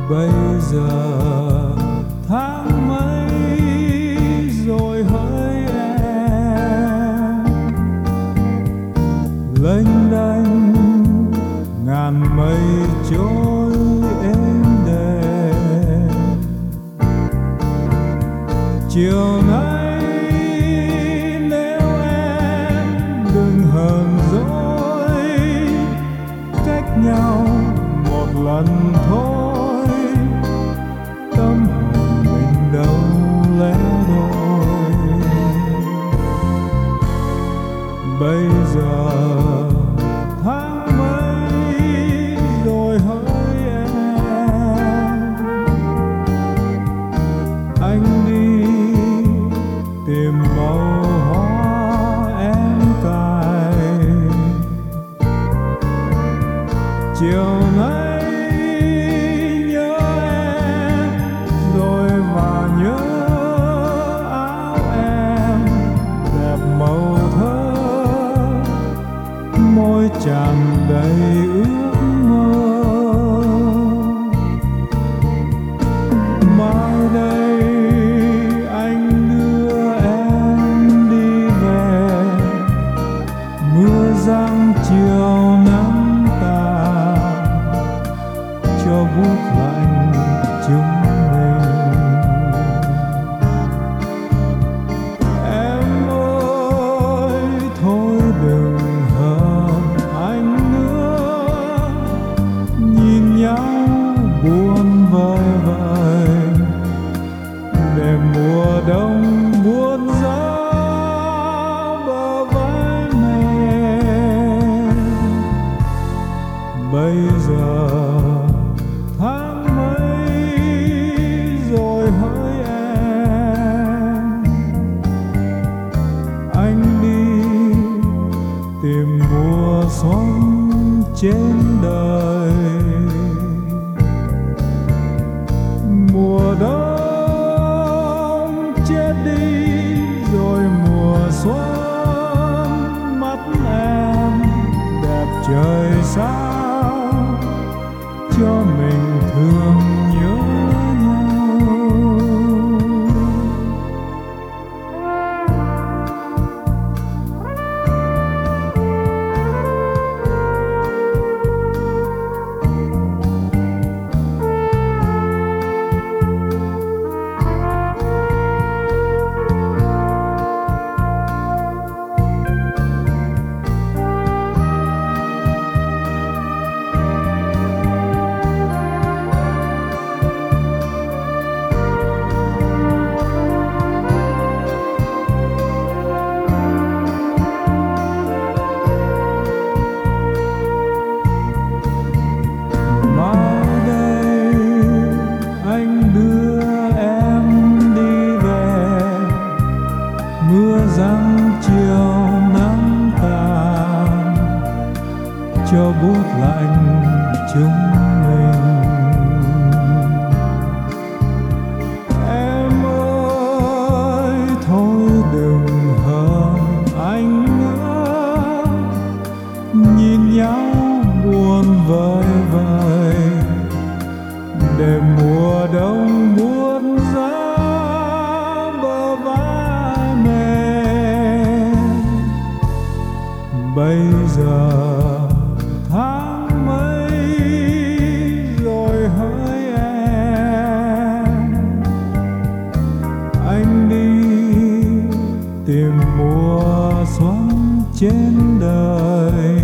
Bây giờ tháng mấy rồi hỡi em, lênh đênh ngàn mây trôi êm đềm. Chiều nay nếu em đừng hờn dỗi, cách nhau một lần thôi, tâm hồn mình đâu lẽ đôi. Bây giờ tháng mấy rồi hỡi em, anh đi tìm màu hoa em cài. Chiều nay nhớ em rồi và nhớ áo em đẹp màu thơ, môi tràn đầy ước mơ. Mai đây anh đưa em đi về, mưa giăng chiều nắng tàn cho buốt lạnh chúng mình. Em ơi thôi đừng hờn anh nữa, nhìn nhau buồn vơi vợi để mùa đông buốt giá bờ vai mềm. Bây giờ tháng mấy rồi hỡi em, anh đi tìm mùa xuân trên đời. Mùa đông chết đi rồi mùa xuân, mắt em đẹp trời sao cho mình thương nhớ nhau. Mưa giăng chiều nắng tàn cho buốt lạnh chúng mình. Em ơi thôi đừng hờn anh nữa, nhìn nhau buồn vơi vợi để mùa đông buốt giá bờ vai mềm. Bây giờ tháng mấy rồi hỡi em, anh đi tìm mùa xuân trên đời.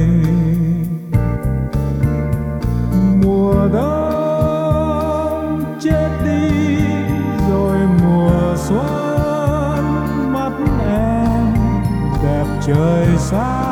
Mùa đông chết đi rồi mùa xuân, mắt em đẹp trời sao